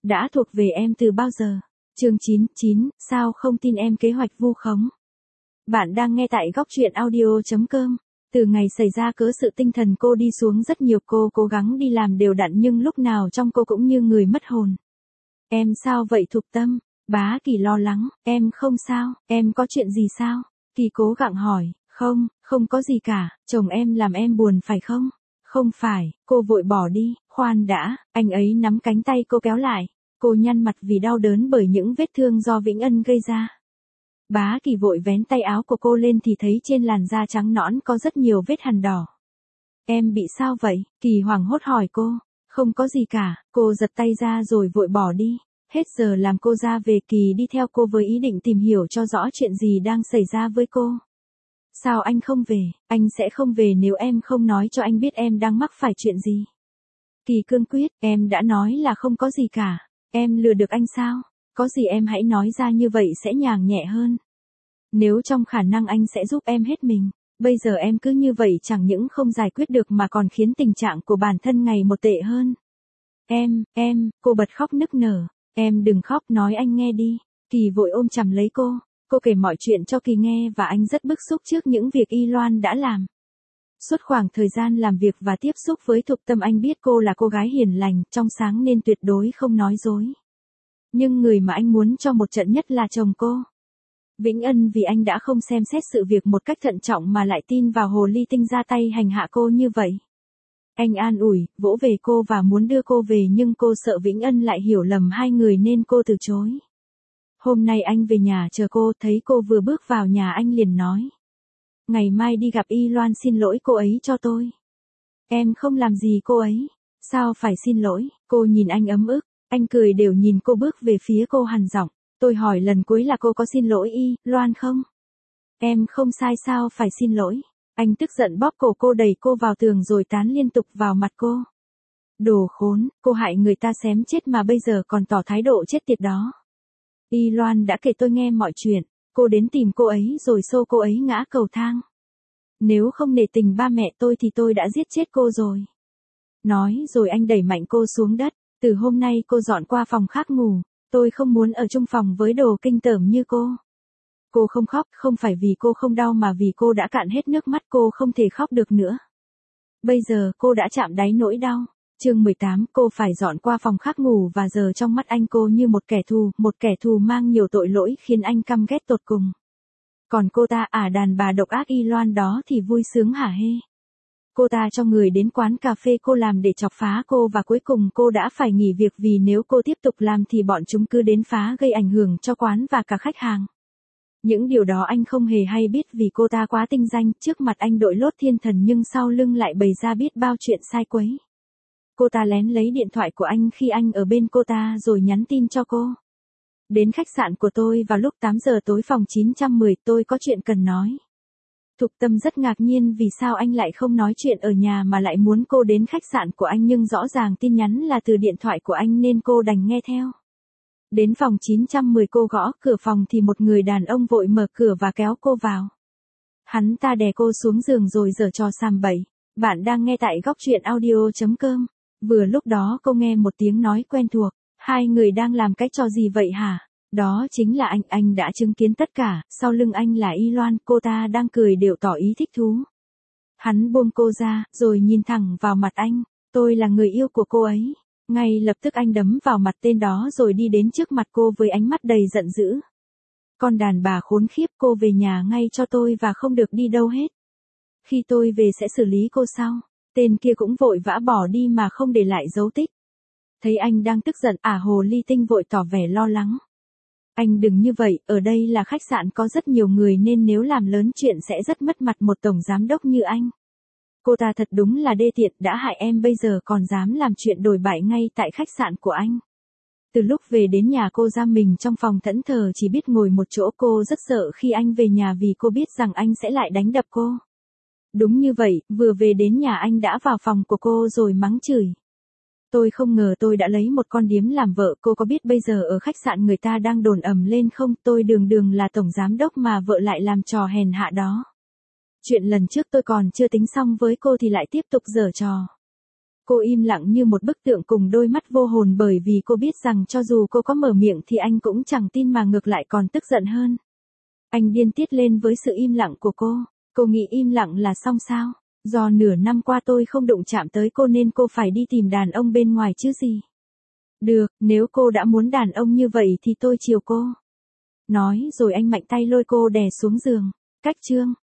đã thuộc về em từ bao giờ. Chương 99, sao không tin em kế hoạch vu khống. Bạn đang nghe tại góc truyện audio.com. Từ ngày xảy ra cớ sự tinh thần cô đi xuống rất nhiều, cô cố gắng đi làm đều đặn nhưng lúc nào trong cô cũng như người mất hồn. Em sao vậy Thục Tâm? Bá Kỳ lo lắng, em không sao, em có chuyện gì sao? Kỳ cố gắng hỏi, không có gì cả, chồng em làm em buồn phải không? Không phải, cô vội bỏ đi, khoan đã, anh ấy nắm cánh tay cô kéo lại. Cô nhăn mặt vì đau đớn bởi những vết thương do Vĩnh Ân gây ra. Bá Kỳ vội vén tay áo của cô lên thì thấy trên làn da trắng nõn có rất nhiều vết hằn đỏ. Em bị sao vậy? Kỳ hoảng hốt hỏi cô. Không có gì cả, cô giật tay ra rồi vội bỏ đi. Hết giờ làm cô ra về. Kỳ đi theo cô với ý định tìm hiểu cho rõ chuyện gì đang xảy ra với cô. Sao anh không về? Anh sẽ không về nếu em không nói cho anh biết em đang mắc phải chuyện gì. Kỳ cương quyết, em đã nói là không có gì cả. Em lừa được anh sao? Có gì em hãy nói ra, như vậy sẽ nhàng nhẹ hơn. Nếu trong khả năng anh sẽ giúp em hết mình. Bây giờ em cứ như vậy chẳng những không giải quyết được mà còn khiến tình trạng của bản thân ngày một tệ hơn. Cô bật khóc nức nở. Em đừng khóc, nói anh nghe đi. Kỳ vội ôm chầm lấy cô. Cô kể mọi chuyện cho Kỳ nghe và anh rất bức xúc trước những việc Y Loan đã làm. Suốt khoảng thời gian làm việc và tiếp xúc với Thục Tâm, anh biết cô là cô gái hiền lành, trong sáng nên tuyệt đối không nói dối. Nhưng người mà anh muốn cho một trận nhất là chồng cô. Vĩnh Ân, vì anh đã không xem xét sự việc một cách thận trọng mà lại tin vào hồ ly tinh ra tay hành hạ cô như vậy. Anh an ủi, vỗ về cô và muốn đưa cô về nhưng cô sợ Vĩnh Ân lại hiểu lầm hai người nên cô từ chối. Hôm nay anh về nhà chờ cô, thấy cô vừa bước vào nhà anh liền nói. Ngày mai đi gặp Y Loan xin lỗi cô ấy cho tôi. Em không làm gì cô ấy. Sao phải xin lỗi? Cô nhìn anh ấm ức. Anh cười đều nhìn cô bước về phía cô hằn giọng. Tôi hỏi lần cuối là cô có xin lỗi Y Loan không? Em không sai, sao phải xin lỗi? Anh tức giận bóp cổ cô, đẩy cô vào tường rồi tán liên tục vào mặt cô. Đồ khốn, cô hại người ta xém chết mà bây giờ còn tỏ thái độ chết tiệt đó. Y Loan đã kể tôi nghe mọi chuyện. Cô đến tìm cô ấy rồi xô cô ấy ngã cầu thang. Nếu không nể tình ba mẹ tôi thì tôi đã giết chết cô rồi. Nói rồi anh đẩy mạnh cô xuống đất. Từ hôm nay cô dọn qua phòng khác ngủ. Tôi không muốn ở chung phòng với đồ kinh tởm như cô. Cô không khóc, không phải vì cô không đau mà vì cô đã cạn hết nước mắt, cô không thể khóc được nữa. Bây giờ cô đã chạm đáy nỗi đau. Chương 18, cô phải dọn qua phòng khác ngủ và giờ trong mắt anh cô như một kẻ thù mang nhiều tội lỗi khiến anh căm ghét tột cùng. Còn cô ta, đàn bà độc ác Y Loan đó thì vui sướng hả hê. Cô ta cho người đến quán cà phê cô làm để chọc phá cô và cuối cùng cô đã phải nghỉ việc vì nếu cô tiếp tục làm thì bọn chúng cứ đến phá gây ảnh hưởng cho quán và cả khách hàng. Những điều đó anh không hề hay biết vì cô ta quá tinh danh, trước mặt anh đội lốt thiên thần nhưng sau lưng lại bày ra biết bao chuyện sai quấy. Cô ta lén lấy điện thoại của anh khi anh ở bên cô ta rồi nhắn tin cho cô. Đến khách sạn của tôi vào lúc 8 giờ tối phòng 910, tôi có chuyện cần nói. Thục Tâm rất ngạc nhiên vì sao anh lại không nói chuyện ở nhà mà lại muốn cô đến khách sạn của anh, nhưng rõ ràng tin nhắn là từ điện thoại của anh nên cô đành nghe theo. Đến phòng 910 cô gõ cửa phòng thì một người đàn ông vội mở cửa và kéo cô vào. Hắn ta đè cô xuống giường rồi giở trò sàm bậy. Bạn đang nghe tại góc truyện audio.com. Vừa lúc đó cô nghe một tiếng nói quen thuộc. Hai người đang làm cái trò gì vậy hả? Đó chính là anh đã chứng kiến tất cả, sau lưng anh là Y Loan, cô ta đang cười đều tỏ ý thích thú. Hắn buông cô ra, rồi nhìn thẳng vào mặt anh. Tôi là người yêu của cô ấy. Ngay lập tức anh đấm vào mặt tên đó rồi đi đến trước mặt cô với ánh mắt đầy giận dữ. Con đàn bà khốn khiếp, cô về nhà ngay cho tôi và không được đi đâu hết. Khi tôi về sẽ xử lý cô sau. Tên kia cũng vội vã bỏ đi mà không để lại dấu tích. Thấy anh đang tức giận, hồ ly tinh vội tỏ vẻ lo lắng. Anh đừng như vậy, ở đây là khách sạn có rất nhiều người nên nếu làm lớn chuyện sẽ rất mất mặt một tổng giám đốc như anh. Cô ta thật đúng là đê tiện, đã hại em bây giờ còn dám làm chuyện đồi bại ngay tại khách sạn của anh. Từ lúc về đến nhà cô giam mình trong phòng thẫn thờ chỉ biết ngồi một chỗ, cô rất sợ khi anh về nhà vì cô biết rằng anh sẽ lại đánh đập cô. Đúng như vậy, vừa về đến nhà anh đã vào phòng của cô rồi mắng chửi. Tôi không ngờ tôi đã lấy một con điếm làm vợ, cô có biết bây giờ ở khách sạn người ta đang đồn ầm lên không, tôi đường là tổng giám đốc mà vợ lại làm trò hèn hạ đó. Chuyện lần trước tôi còn chưa tính xong với cô thì lại tiếp tục giở trò. Cô im lặng như một bức tượng cùng đôi mắt vô hồn bởi vì cô biết rằng cho dù cô có mở miệng thì anh cũng chẳng tin mà ngược lại còn tức giận hơn. Anh điên tiết lên với sự im lặng của cô. Cô nghĩ im lặng là xong sao? Do nửa năm qua tôi không đụng chạm tới cô nên cô phải đi tìm đàn ông bên ngoài chứ gì. Được, nếu cô đã muốn đàn ông như vậy thì tôi chiều cô. Nói rồi anh mạnh tay lôi cô đè xuống giường. Cách chương